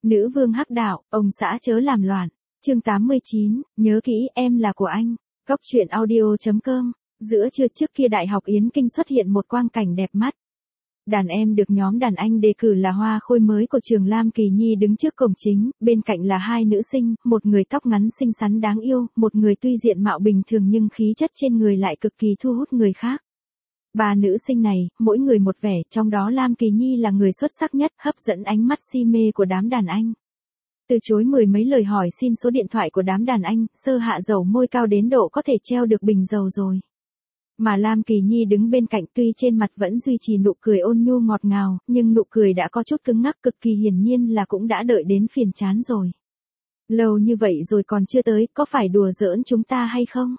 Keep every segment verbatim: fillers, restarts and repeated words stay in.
Nữ vương hắc đạo, ông xã chớ làm loạn. Chương tám mươi chín, nhớ kỹ em là của anh. Góc truyện audio.com. Giữa trưa trước kia Đại học Yến Kinh xuất hiện một quang cảnh đẹp mắt. Đàn em được nhóm đàn anh đề cử là hoa khôi mới của trường Lam Kỳ Nhi đứng trước cổng chính, bên cạnh là hai nữ sinh, một người tóc ngắn xinh xắn đáng yêu, một người tuy diện mạo bình thường nhưng khí chất trên người lại cực kỳ thu hút người khác. Ba nữ sinh này, mỗi người một vẻ, trong đó Lam Kỳ Nhi là người xuất sắc nhất, hấp dẫn ánh mắt si mê của đám đàn anh. Từ chối mười mấy lời hỏi xin số điện thoại của đám đàn anh, Sơ Hạ dầu môi cao đến độ có thể treo được bình dầu rồi. Mà Lam Kỳ Nhi đứng bên cạnh tuy trên mặt vẫn duy trì nụ cười ôn nhu ngọt ngào, nhưng nụ cười đã có chút cứng ngắc, cực kỳ hiển nhiên là cũng đã đợi đến phiền chán rồi. Lâu như vậy rồi còn chưa tới, có phải đùa giỡn chúng ta hay không?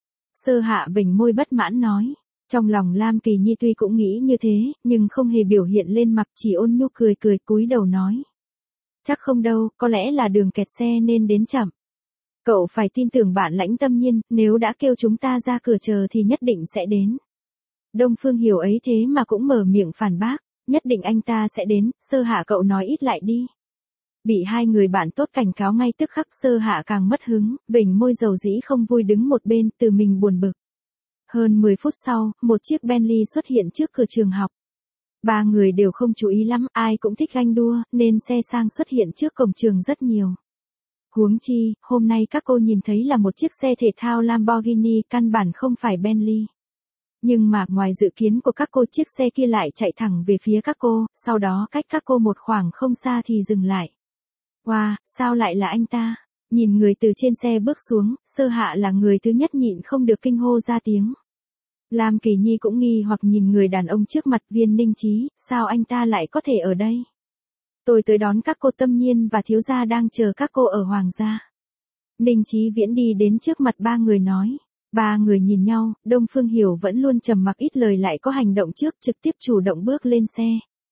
Sơ Hạ vểnh môi bất mãn nói. Trong lòng Lam Kỳ Nhi tuy cũng nghĩ như thế, nhưng không hề biểu hiện lên mặt, chỉ ôn nhu cười cười cúi đầu nói. Chắc không đâu, có lẽ là đường kẹt xe nên đến chậm. Cậu phải tin tưởng bạn Lãnh Tâm Nhiên, nếu đã kêu chúng ta ra cửa chờ thì nhất định sẽ đến. Đông Phương Hiểu ấy thế mà cũng mở miệng phản bác, nhất định anh ta sẽ đến, Sơ Hạ cậu nói ít lại đi. Bị hai người bạn tốt cảnh cáo ngay tức khắc, Sơ Hạ càng mất hứng, vểnh môi dầu dĩ không vui đứng một bên, từ mình buồn bực. Hơn mười phút sau, một chiếc Bentley xuất hiện trước cửa trường học. Ba người đều không chú ý lắm, ai cũng thích ganh đua, nên xe sang xuất hiện trước cổng trường rất nhiều. Huống chi, hôm nay các cô nhìn thấy là một chiếc xe thể thao Lamborghini, căn bản không phải Bentley. Nhưng mà ngoài dự kiến của các cô, chiếc xe kia lại chạy thẳng về phía các cô, sau đó cách các cô một khoảng không xa thì dừng lại. Wow, sao lại là anh ta? Nhìn người từ trên xe bước xuống, Sơ Hạ là người thứ nhất nhịn không được kinh hô ra tiếng. Lam Kỳ Nhi cũng nghi hoặc nhìn người đàn ông trước mặt, Viên Ninh Chí, sao anh ta lại có thể ở đây? Tôi tới đón các cô Tâm Nhiên và thiếu gia đang chờ các cô ở Hoàng gia. Ninh Chí Viễn đi đến trước mặt ba người nói. Ba người nhìn nhau, Đông Phương Hiểu vẫn luôn trầm mặc ít lời lại có hành động trước, trực tiếp chủ động bước lên xe.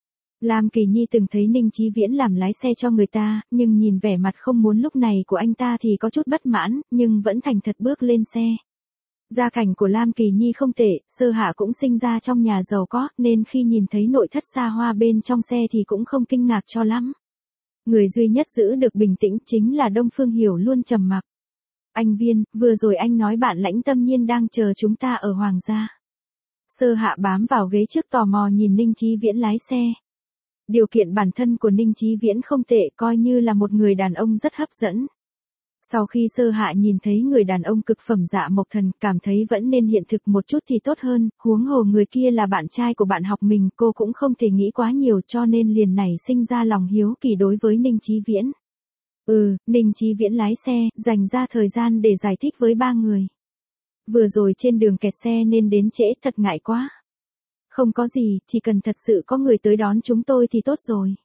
Lam Kỳ Nhi từng thấy Ninh Chí Viễn làm lái xe cho người ta, nhưng nhìn vẻ mặt không muốn lúc này của anh ta thì có chút bất mãn, nhưng vẫn thành thật bước lên xe. Gia cảnh của Lam Kỳ Nhi không tệ, Sơ Hạ cũng sinh ra trong nhà giàu có, nên khi nhìn thấy nội thất xa hoa bên trong xe thì cũng không kinh ngạc cho lắm. Người duy nhất giữ được bình tĩnh chính là Đông Phương Hiểu luôn trầm mặc. Anh Viên, vừa rồi anh nói bạn Lãnh Tâm Nhiên đang chờ chúng ta ở Hoàng gia. Sơ Hạ bám vào ghế trước tò mò nhìn Ninh Chí Viễn lái xe. Điều kiện bản thân của Ninh Chí Viễn không tệ, coi như là một người đàn ông rất hấp dẫn. Sau khi Sơ Hạ nhìn thấy người đàn ông cực phẩm Dạ Mộc Thần, cảm thấy vẫn nên hiện thực một chút thì tốt hơn, huống hồ người kia là bạn trai của bạn học mình, cô cũng không thể nghĩ quá nhiều cho nên liền nảy sinh ra lòng hiếu kỳ đối với Ninh Chí Viễn. Ừ, Ninh Chí Viễn lái xe, dành ra thời gian để giải thích với ba người. Vừa rồi trên đường kẹt xe nên đến trễ, thật ngại quá. Không có gì, chỉ cần thật sự có người tới đón chúng tôi thì tốt rồi.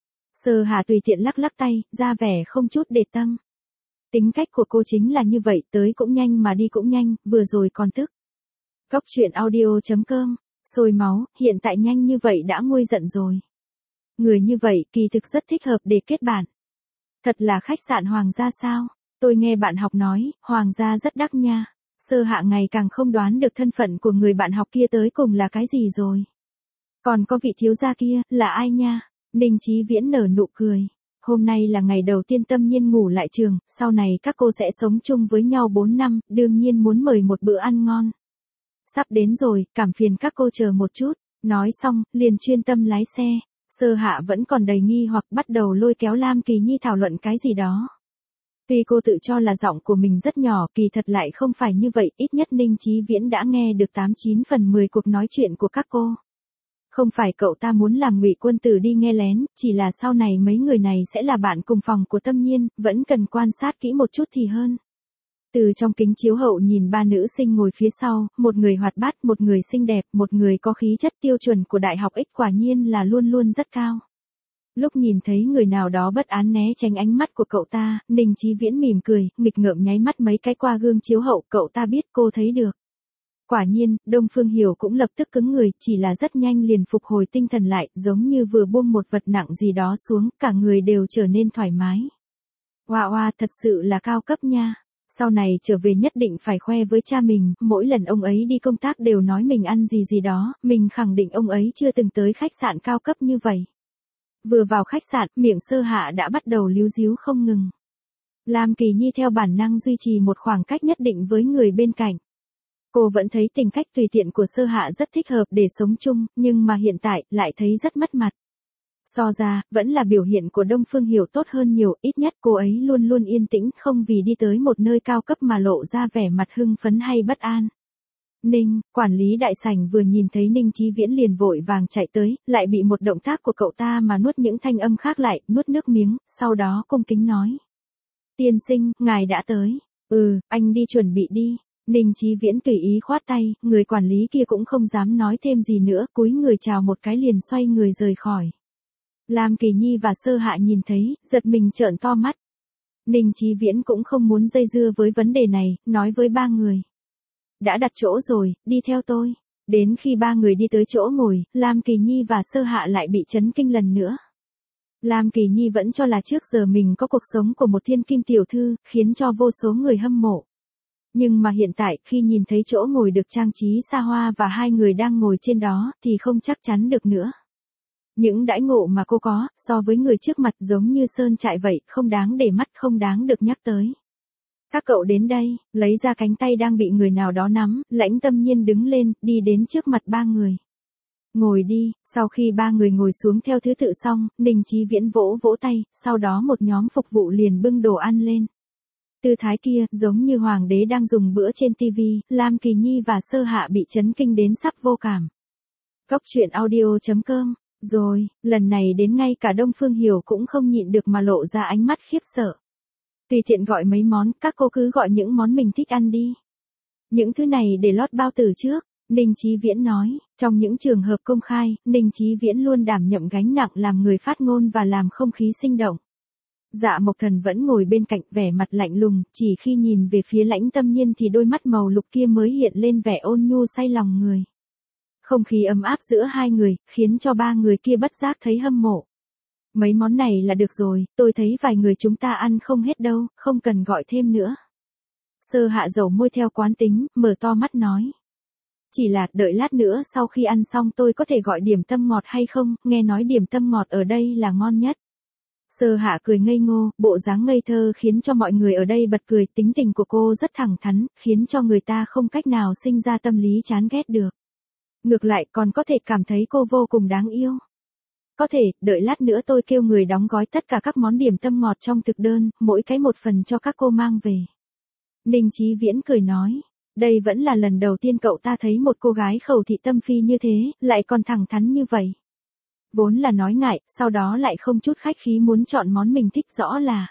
Sơ Hạ tùy tiện lắc lắc tay, ra vẻ không chút để tâm. Tính cách của cô chính là như vậy, tới cũng nhanh mà đi cũng nhanh, vừa rồi còn tức. Góc truyện audio.com, sôi máu, hiện tại nhanh như vậy đã nguôi giận rồi. Người như vậy kỳ thực rất thích hợp để kết bạn. Thật là khách sạn Hoàng gia sao? Tôi nghe bạn học nói, Hoàng gia rất đắt nha. Sơ Hạ ngày càng không đoán được thân phận của người bạn học kia tới cùng là cái gì rồi. Còn có vị thiếu gia kia, là ai nha? Ninh Chí Viễn nở nụ cười. Hôm nay là ngày đầu tiên Tâm Nhiên ngủ lại trường, sau này các cô sẽ sống chung với nhau bốn năm, đương nhiên muốn mời một bữa ăn ngon. Sắp đến rồi, cảm phiền các cô chờ một chút. Nói xong, liền chuyên tâm lái xe. Sơ Hạ vẫn còn đầy nghi hoặc bắt đầu lôi kéo Lam Kỳ Nhi thảo luận cái gì đó. Tuy cô tự cho là giọng của mình rất nhỏ, kỳ thật lại không phải như vậy, ít nhất Ninh Chí Viễn đã nghe được tám chín phần mười cuộc nói chuyện của các cô. Không phải cậu ta muốn làm Ngụy Quân Tử đi nghe lén, chỉ là sau này mấy người này sẽ là bạn cùng phòng của Tâm Nhiên, vẫn cần quan sát kỹ một chút thì hơn. Từ trong kính chiếu hậu nhìn ba nữ sinh ngồi phía sau, một người hoạt bát, một người xinh đẹp, một người có khí chất tiêu chuẩn của đại học X, quả nhiên là luôn luôn rất cao. Lúc nhìn thấy người nào đó bất án né tránh ánh mắt của cậu ta, Ninh Chí Viễn mỉm cười, nghịch ngợm nháy mắt mấy cái qua gương chiếu hậu, cậu ta biết cô thấy được. Quả nhiên, Đông Phương Hiểu cũng lập tức cứng người, chỉ là rất nhanh liền phục hồi tinh thần lại, giống như vừa buông một vật nặng gì đó xuống, cả người đều trở nên thoải mái. Oa oa, thật sự là cao cấp nha. Sau này trở về nhất định phải khoe với cha mình, mỗi lần ông ấy đi công tác đều nói mình ăn gì gì đó, mình khẳng định ông ấy chưa từng tới khách sạn cao cấp như vậy. Vừa vào khách sạn, miệng Sơ Hạ đã bắt đầu líu díu không ngừng. Lam Kỳ Nhi theo bản năng duy trì một khoảng cách nhất định với người bên cạnh. Cô vẫn thấy tình cách tùy tiện của Sơ Hạ rất thích hợp để sống chung, nhưng mà hiện tại, lại thấy rất mất mặt. So ra, vẫn là biểu hiện của Đông Phương Hiểu tốt hơn nhiều, ít nhất cô ấy luôn luôn yên tĩnh, không vì đi tới một nơi cao cấp mà lộ ra vẻ mặt hưng phấn hay bất an. Ninh, quản lý đại sảnh vừa nhìn thấy Ninh Chí Viễn liền vội vàng chạy tới, lại bị một động tác của cậu ta mà nuốt những thanh âm khác lại, nuốt nước miếng, sau đó cung kính nói. Tiên sinh, ngài đã tới. Ừ, anh đi chuẩn bị đi. Ninh Chí Viễn tùy ý khoát tay, người quản lý kia cũng không dám nói thêm gì nữa, cúi người chào một cái liền xoay người rời khỏi. Lam Kỳ Nhi và Sơ Hạ nhìn thấy, giật mình trợn to mắt. Ninh Chí Viễn cũng không muốn dây dưa với vấn đề này, nói với ba người. Đã đặt chỗ rồi, đi theo tôi. Đến khi ba người đi tới chỗ ngồi, Lam Kỳ Nhi và Sơ Hạ lại bị chấn kinh lần nữa. Lam Kỳ Nhi vẫn cho là trước giờ mình có cuộc sống của một thiên kim tiểu thư, khiến cho vô số người hâm mộ. Nhưng mà hiện tại, khi nhìn thấy chỗ ngồi được trang trí xa hoa và hai người đang ngồi trên đó, thì không chắc chắn được nữa. Những đãi ngộ mà cô có, so với người trước mặt giống như sơn trại vậy, không đáng để mắt, không đáng được nhắc tới. Các cậu đến đây, lấy ra cánh tay đang bị người nào đó nắm, Lãnh Tâm Nhiên đứng lên, đi đến trước mặt ba người. Ngồi đi, sau khi ba người ngồi xuống theo thứ tự xong, Ninh Chí Viễn vỗ vỗ tay, sau đó một nhóm phục vụ liền bưng đồ ăn lên. Tư thái kia, giống như hoàng đế đang dùng bữa trên tivi, Lam Kỳ Nhi và Sơ Hạ bị chấn kinh đến sắp vô cảm. Cốc truyện audio chấm com. Rồi, lần này đến ngay cả Đông Phương Hiểu cũng không nhịn được mà lộ ra ánh mắt khiếp sợ. Tùy tiện gọi mấy món, các cô cứ gọi những món mình thích ăn đi. Những thứ này để lót bao tử trước, Ninh Chí Viễn nói, trong những trường hợp công khai, Ninh Chí Viễn luôn đảm nhậm gánh nặng làm người phát ngôn và làm không khí sinh động. Dạ Mộc Thần vẫn ngồi bên cạnh vẻ mặt lạnh lùng, chỉ khi nhìn về phía Lãnh Tâm Nhiên thì đôi mắt màu lục kia mới hiện lên vẻ ôn nhu say lòng người. Không khí ấm áp giữa hai người, khiến cho ba người kia bất giác thấy hâm mộ. Mấy món này là được rồi, tôi thấy vài người chúng ta ăn không hết đâu, không cần gọi thêm nữa. Sơ Hạ dầu môi theo quán tính, mở to mắt nói. Chỉ là đợi lát nữa sau khi ăn xong tôi có thể gọi điểm tâm ngọt hay không, nghe nói điểm tâm ngọt ở đây là ngon nhất. Sơ Hạ cười ngây ngô, bộ dáng ngây thơ khiến cho mọi người ở đây bật cười, tính tình của cô rất thẳng thắn, khiến cho người ta không cách nào sinh ra tâm lý chán ghét được. Ngược lại còn có thể cảm thấy cô vô cùng đáng yêu. Có thể, đợi lát nữa tôi kêu người đóng gói tất cả các món điểm tâm ngọt trong thực đơn, mỗi cái một phần cho các cô mang về. Ninh Chí Viễn cười nói, đây vẫn là lần đầu tiên cậu ta thấy một cô gái khẩu thị tâm phi như thế, lại còn thẳng thắn như vậy. Vốn là nói ngại, sau đó lại không chút khách khí muốn chọn món mình thích rõ là.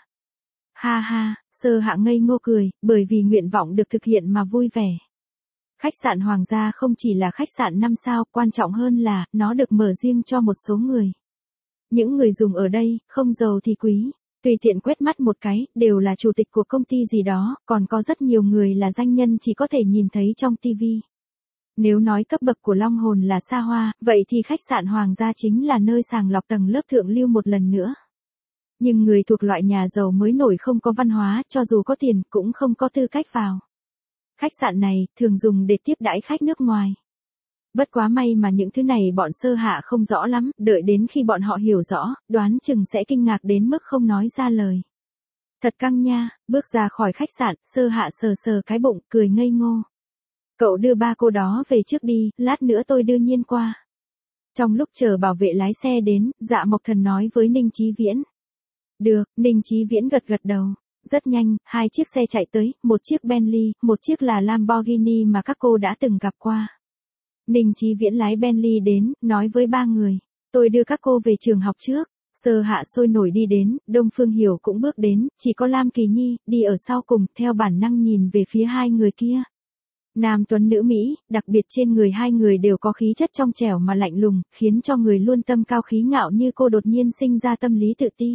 Ha ha, Sơ Hạ ngây ngô cười, bởi vì nguyện vọng được thực hiện mà vui vẻ. Khách sạn Hoàng gia không chỉ là khách sạn năm sao, quan trọng hơn là, nó được mở riêng cho một số người. Những người dùng ở đây, không giàu thì quý, tùy tiện quét mắt một cái, đều là chủ tịch của công ty gì đó, còn có rất nhiều người là danh nhân chỉ có thể nhìn thấy trong tivi. Nếu nói cấp bậc của Long Hồn là xa hoa, vậy thì khách sạn Hoàng gia chính là nơi sàng lọc tầng lớp thượng lưu một lần nữa. Nhưng người thuộc loại nhà giàu mới nổi không có văn hóa, cho dù có tiền, cũng không có tư cách vào. Khách sạn này, thường dùng để tiếp đãi khách nước ngoài. Bất quá may mà những thứ này bọn Sơ Hạ không rõ lắm, đợi đến khi bọn họ hiểu rõ, đoán chừng sẽ kinh ngạc đến mức không nói ra lời. Thật căng nha, bước ra khỏi khách sạn, Sơ Hạ sờ sờ cái bụng, cười ngây ngô. Cậu đưa ba cô đó về trước đi, lát nữa tôi đưa Nhiên qua. Trong lúc chờ bảo vệ lái xe đến, Dạ Mộc Thần nói với Ninh Chí Viễn. Được, Ninh Chí Viễn gật gật đầu. Rất nhanh, hai chiếc xe chạy tới, một chiếc Bentley, một chiếc là Lamborghini mà các cô đã từng gặp qua. Ninh Chí Viễn lái Bentley đến, nói với ba người, tôi đưa các cô về trường học trước. Sơ Hạ sôi nổi đi đến, Đông Phương Hiểu cũng bước đến, chỉ có Lam Kỳ Nhi, đi ở sau cùng, theo bản năng nhìn về phía hai người kia. Nam tuấn nữ Mỹ, đặc biệt trên người hai người đều có khí chất trong trẻo mà lạnh lùng, khiến cho người luôn tâm cao khí ngạo như cô đột nhiên sinh ra tâm lý tự ti.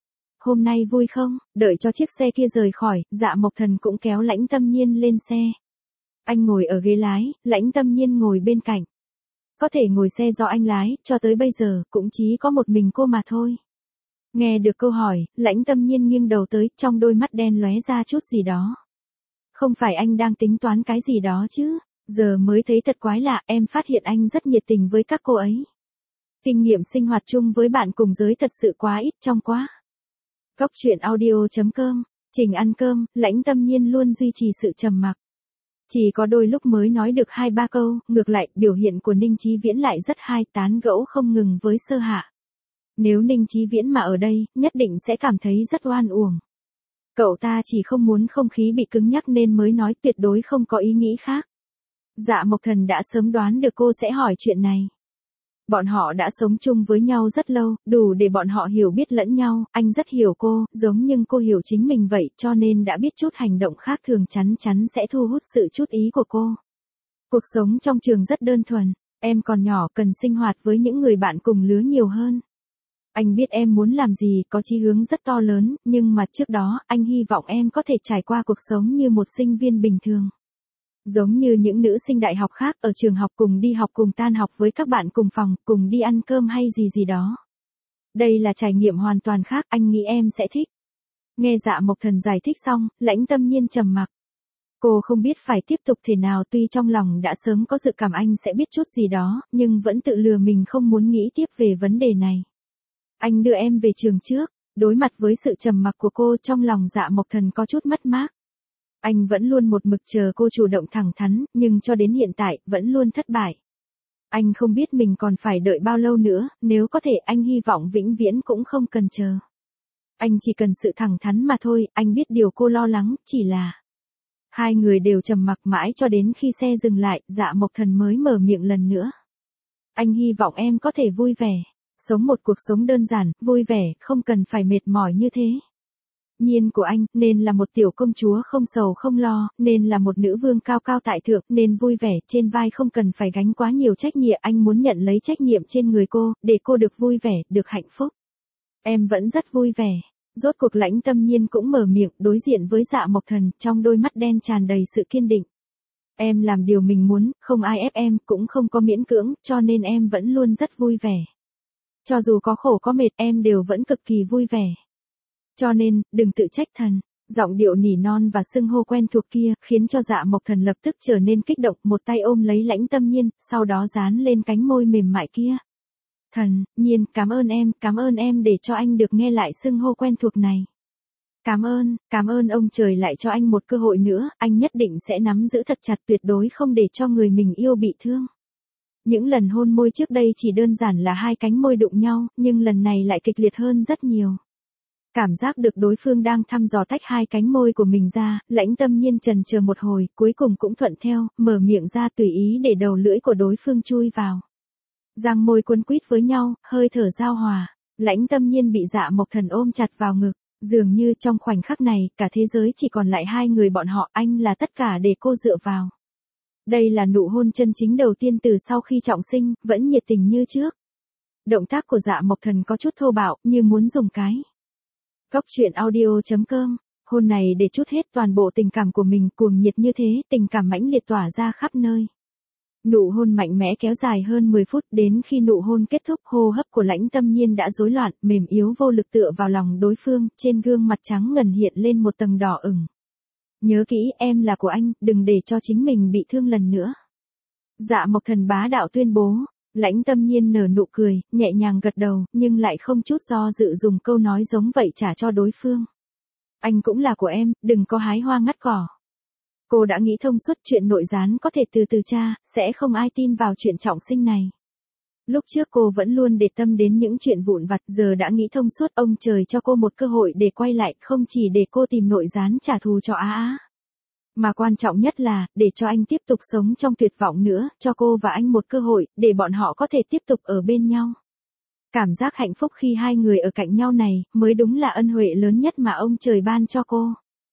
Hôm nay vui không? Đợi cho chiếc xe kia rời khỏi, Dạ Mộc Thần cũng kéo Lãnh Tâm Nhiên lên xe. Anh ngồi ở ghế lái, Lãnh Tâm Nhiên ngồi bên cạnh. Có thể ngồi xe do anh lái, cho tới bây giờ, cũng chỉ có một mình cô mà thôi. Nghe được câu hỏi, Lãnh Tâm Nhiên nghiêng đầu tới, trong đôi mắt đen lóe ra chút gì đó. Không phải anh đang tính toán cái gì đó chứ? Giờ mới thấy thật quái lạ, em phát hiện anh rất nhiệt tình với các cô ấy. Kinh nghiệm sinh hoạt chung với bạn cùng giới thật sự quá ít trong quá. Góc chuyện audio.com, Trình ăn cơm, Lãnh Tâm Nhiên luôn duy trì sự trầm mặc. Chỉ có đôi lúc mới nói được hai ba câu, ngược lại, biểu hiện của Ninh Chí Viễn lại rất hay, tán gẫu không ngừng với Sơ Hạ. Nếu Ninh Chí Viễn mà ở đây, nhất định sẽ cảm thấy rất oan uổng. Cậu ta chỉ không muốn không khí bị cứng nhắc nên mới nói, tuyệt đối không có ý nghĩ khác. Dạ Mộc Thần đã sớm đoán được cô sẽ hỏi chuyện này. Bọn họ đã sống chung với nhau rất lâu, đủ để bọn họ hiểu biết lẫn nhau, anh rất hiểu cô, giống như cô hiểu chính mình vậy, cho nên đã biết chút hành động khác thường chắn chắn sẽ thu hút sự chú ý của cô. Cuộc sống trong trường rất đơn thuần, em còn nhỏ cần sinh hoạt với những người bạn cùng lứa nhiều hơn. Anh biết em muốn làm gì, có chí hướng rất to lớn, nhưng mà trước đó, anh hy vọng em có thể trải qua cuộc sống như một sinh viên bình thường. Giống như những nữ sinh đại học khác ở trường học, cùng đi học cùng tan học với các bạn cùng phòng, cùng đi ăn cơm hay gì gì đó. Đây là trải nghiệm hoàn toàn khác, anh nghĩ em sẽ thích. Nghe Dạ Mộc Thần giải thích xong, Lãnh Tâm Nhiên trầm mặc. Cô không biết phải tiếp tục thế nào, tuy trong lòng đã sớm có dự cảm anh sẽ biết chút gì đó, nhưng vẫn tự lừa mình không muốn nghĩ tiếp về vấn đề này. Anh đưa em về trường trước. Đối mặt với sự trầm mặc của cô, trong lòng Dạ Mộc Thần có chút mất mát. Anh vẫn luôn một mực chờ cô chủ động thẳng thắn, nhưng cho đến hiện tại, vẫn luôn thất bại. Anh không biết mình còn phải đợi bao lâu nữa, nếu có thể anh hy vọng vĩnh viễn cũng không cần chờ. Anh chỉ cần sự thẳng thắn mà thôi, anh biết điều cô lo lắng, chỉ là... Hai người đều trầm mặc mãi cho đến khi xe dừng lại, Dạ Mộc Thần mới mở miệng lần nữa. Anh hy vọng em có thể vui vẻ, sống một cuộc sống đơn giản, vui vẻ, không cần phải mệt mỏi như thế. Nhiên của anh, nên là một tiểu công chúa không sầu không lo, nên là một nữ vương cao cao tại thượng, nên vui vẻ, trên vai không cần phải gánh quá nhiều trách nhiệm, anh muốn nhận lấy trách nhiệm trên người cô, để cô được vui vẻ, được hạnh phúc. Em vẫn rất vui vẻ. Rốt cuộc Lãnh Tâm Nhiên cũng mở miệng, đối diện với Dạ Mộc Thần, trong đôi mắt đen tràn đầy sự kiên định. Em làm điều mình muốn, không ai ép em, cũng không có miễn cưỡng, cho nên em vẫn luôn rất vui vẻ. Cho dù có khổ có mệt, em đều vẫn cực kỳ vui vẻ. Cho nên, đừng tự trách thần. Giọng điệu nỉ non và xưng hô quen thuộc kia, khiến cho Dạ Mộc Thần lập tức trở nên kích động, một tay ôm lấy Lãnh Tâm Nhiên, sau đó dán lên cánh môi mềm mại kia. Thần, Nhiên, cảm ơn em, cảm ơn em để cho anh được nghe lại xưng hô quen thuộc này. Cảm ơn, cảm ơn ông trời lại cho anh một cơ hội nữa, anh nhất định sẽ nắm giữ thật chặt, tuyệt đối không để cho người mình yêu bị thương. Những lần hôn môi trước đây chỉ đơn giản là hai cánh môi đụng nhau, nhưng lần này lại kịch liệt hơn rất nhiều. Cảm giác được đối phương đang thăm dò tách hai cánh môi của mình ra, Lãnh Tâm Nhiên chần chờ một hồi, cuối cùng cũng thuận theo, mở miệng ra tùy ý để đầu lưỡi của đối phương chui vào. Răng môi cuốn quýt với nhau, hơi thở giao hòa, Lãnh Tâm Nhiên bị Dạ Mộc Thần ôm chặt vào ngực, dường như trong khoảnh khắc này, cả thế giới chỉ còn lại hai người bọn họ, anh là tất cả để cô dựa vào. Đây là nụ hôn chân chính đầu tiên từ sau khi trọng sinh, vẫn nhiệt tình như trước. Động tác của Dạ Mộc Thần có chút thô bạo, như muốn dùng cái. Góc chuyện audio.com, hôn này để trút hết toàn bộ tình cảm của mình, cuồng nhiệt như thế, tình cảm mãnh liệt tỏa ra khắp nơi. Nụ hôn mạnh mẽ kéo dài hơn mười phút, đến khi nụ hôn kết thúc, hô hấp của Lãnh Tâm Nhiên đã rối loạn, mềm yếu vô lực tựa vào lòng đối phương, trên gương mặt trắng ngần hiện lên một tầng đỏ ửng. Nhớ kỹ, em là của anh, đừng để cho chính mình bị thương lần nữa. Dạ Mộc Thần bá đạo tuyên bố. Lãnh Tâm Nhiên nở nụ cười, nhẹ nhàng gật đầu, nhưng lại không chút do dự dùng câu nói giống vậy trả cho đối phương. Anh cũng là của em, đừng có hái hoa ngắt cỏ. Cô đã nghĩ thông suốt, chuyện nội gián có thể từ từ tra, sẽ không ai tin vào chuyện trọng sinh này. Lúc trước cô vẫn luôn để tâm đến những chuyện vụn vặt, giờ đã nghĩ thông suốt, ông trời cho cô một cơ hội để quay lại, không chỉ để cô tìm nội gián trả thù cho Á Á. Mà quan trọng nhất là, để cho anh tiếp tục sống trong tuyệt vọng nữa, cho cô và anh một cơ hội, để bọn họ có thể tiếp tục ở bên nhau. Cảm giác hạnh phúc khi hai người ở cạnh nhau này, mới đúng là ân huệ lớn nhất mà ông trời ban cho cô.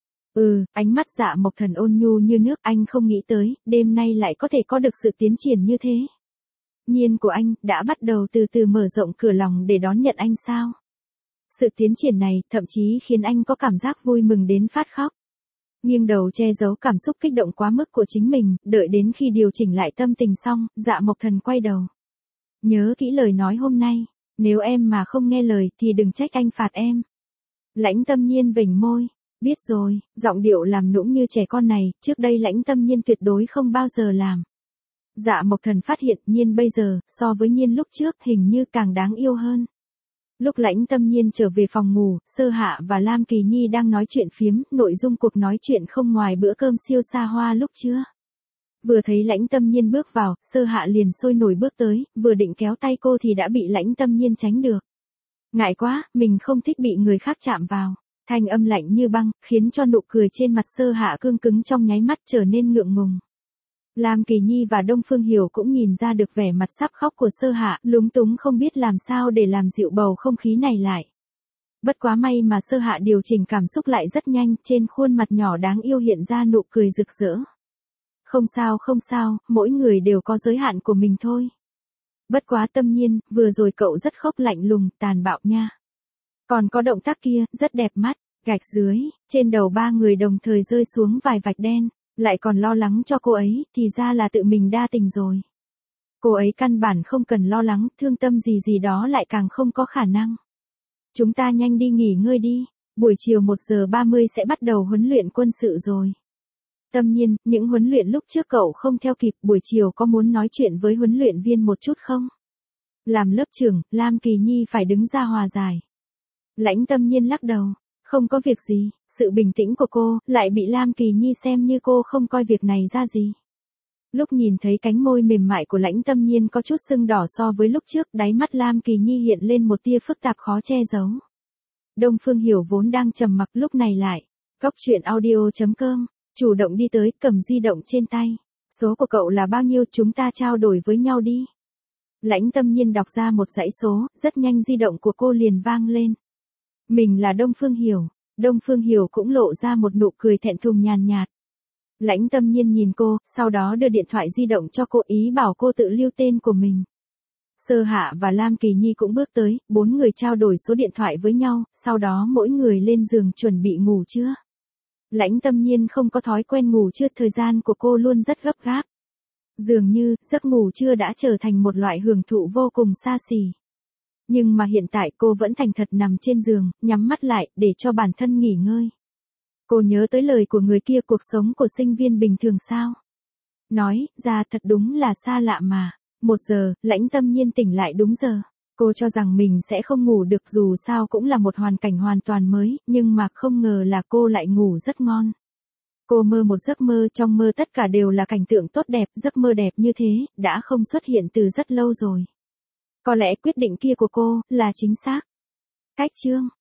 Ừ, ánh mắt Dạ Mộc Thần ôn nhu như nước, anh không nghĩ tới, đêm nay lại có thể có được sự tiến triển như thế. Nhiên của anh, đã bắt đầu từ từ mở rộng cửa lòng để đón nhận anh sao? Sự tiến triển này, thậm chí khiến anh có cảm giác vui mừng đến phát khóc. Nghiêng đầu che giấu cảm xúc kích động quá mức của chính mình, đợi đến khi điều chỉnh lại tâm tình xong, Dạ Mộc Thần quay đầu. Nhớ kỹ lời nói hôm nay, nếu em mà không nghe lời thì đừng trách anh phạt em. Lãnh Tâm Nhiên vểnh môi, biết rồi, giọng điệu làm nũng như trẻ con này, trước đây Lãnh Tâm Nhiên tuyệt đối không bao giờ làm. Dạ Mộc Thần phát hiện Nhiên bây giờ, so với Nhiên lúc trước hình như càng đáng yêu hơn. Lúc Lãnh Tâm Nhiên trở về phòng ngủ, Sơ Hạ và Lam Kỳ Nhi đang nói chuyện phiếm, nội dung cuộc nói chuyện không ngoài bữa cơm siêu xa hoa lúc trưa. Vừa thấy Lãnh Tâm Nhiên bước vào, Sơ Hạ liền sôi nổi bước tới, vừa định kéo tay cô thì đã bị Lãnh Tâm Nhiên tránh được. Ngại quá, mình không thích bị người khác chạm vào. Thanh âm lạnh như băng, khiến cho nụ cười trên mặt Sơ Hạ cương cứng trong nháy mắt trở nên ngượng ngùng. Lam Kỳ Nhi và Đông Phương Hiểu cũng nhìn ra được vẻ mặt sắp khóc của Sơ Hạ, lúng túng không biết làm sao để làm dịu bầu không khí này lại. Bất quá may mà Sơ Hạ điều chỉnh cảm xúc lại rất nhanh, trên khuôn mặt nhỏ đáng yêu hiện ra nụ cười rực rỡ. Không sao không sao, mỗi người đều có giới hạn của mình thôi. Bất quá Tâm Nhiên, vừa rồi cậu rất khốc lạnh lùng, tàn bạo nha. Còn có động tác kia, rất đẹp mắt, gạch dưới, trên đầu ba người đồng thời rơi xuống vài vạch đen, lại còn lo lắng cho cô ấy, thì ra là tự mình đa tình rồi. Cô ấy căn bản không cần lo lắng, thương tâm gì gì đó lại càng không có khả năng. Chúng ta nhanh đi nghỉ ngơi đi, buổi chiều một giờ ba mươi sẽ bắt đầu huấn luyện quân sự rồi. Tâm Nhiên, những huấn luyện lúc trước cậu không theo kịp, buổi chiều có muốn nói chuyện với huấn luyện viên một chút không? Làm lớp trưởng, Lam Kỳ Nhi phải đứng ra hòa giải. Lãnh Tâm Nhiên lắc đầu, không có việc gì, sự bình tĩnh của cô, lại bị Lam Kỳ Nhi xem như cô không coi việc này ra gì. Lúc nhìn thấy cánh môi mềm mại của Lãnh Tâm Nhiên có chút sưng đỏ so với lúc trước, đáy mắt Lam Kỳ Nhi hiện lên một tia phức tạp khó che giấu. Đông Phương Hiểu vốn đang trầm mặc lúc này lại. Góc truyện audio chấm com, chủ động đi tới, cầm di động trên tay. Số của cậu là bao nhiêu, chúng ta trao đổi với nhau đi. Lãnh Tâm Nhiên đọc ra một dãy số, rất nhanh di động của cô liền vang lên. Mình là Đông Phương Hiểu. Đông Phương Hiểu cũng lộ ra một nụ cười thẹn thùng nhàn nhạt. Lãnh Tâm Nhiên nhìn cô, sau đó đưa điện thoại di động cho cô, ý bảo cô tự lưu tên của mình. Sơ Hạ và Lam Kỳ Nhi cũng bước tới, bốn người trao đổi số điện thoại với nhau, sau đó mỗi người lên giường chuẩn bị ngủ trưa. Lãnh Tâm Nhiên không có thói quen ngủ trưa, thời gian của cô luôn rất gấp gáp. Dường như, giấc ngủ trưa đã trở thành một loại hưởng thụ vô cùng xa xỉ. Nhưng mà hiện tại cô vẫn thành thật nằm trên giường, nhắm mắt lại, để cho bản thân nghỉ ngơi. Cô nhớ tới lời của người kia, cuộc sống của sinh viên bình thường sao? Nói ra thật đúng là xa lạ mà. Một giờ, Lãnh Tâm Nhiên tỉnh lại đúng giờ. Cô cho rằng mình sẽ không ngủ được, dù sao cũng là một hoàn cảnh hoàn toàn mới, nhưng mà không ngờ là cô lại ngủ rất ngon. Cô mơ một giấc mơ, trong mơ tất cả đều là cảnh tượng tốt đẹp, giấc mơ đẹp như thế, đã không xuất hiện từ rất lâu rồi. Có lẽ quyết định kia của cô, là chính xác. Cách chương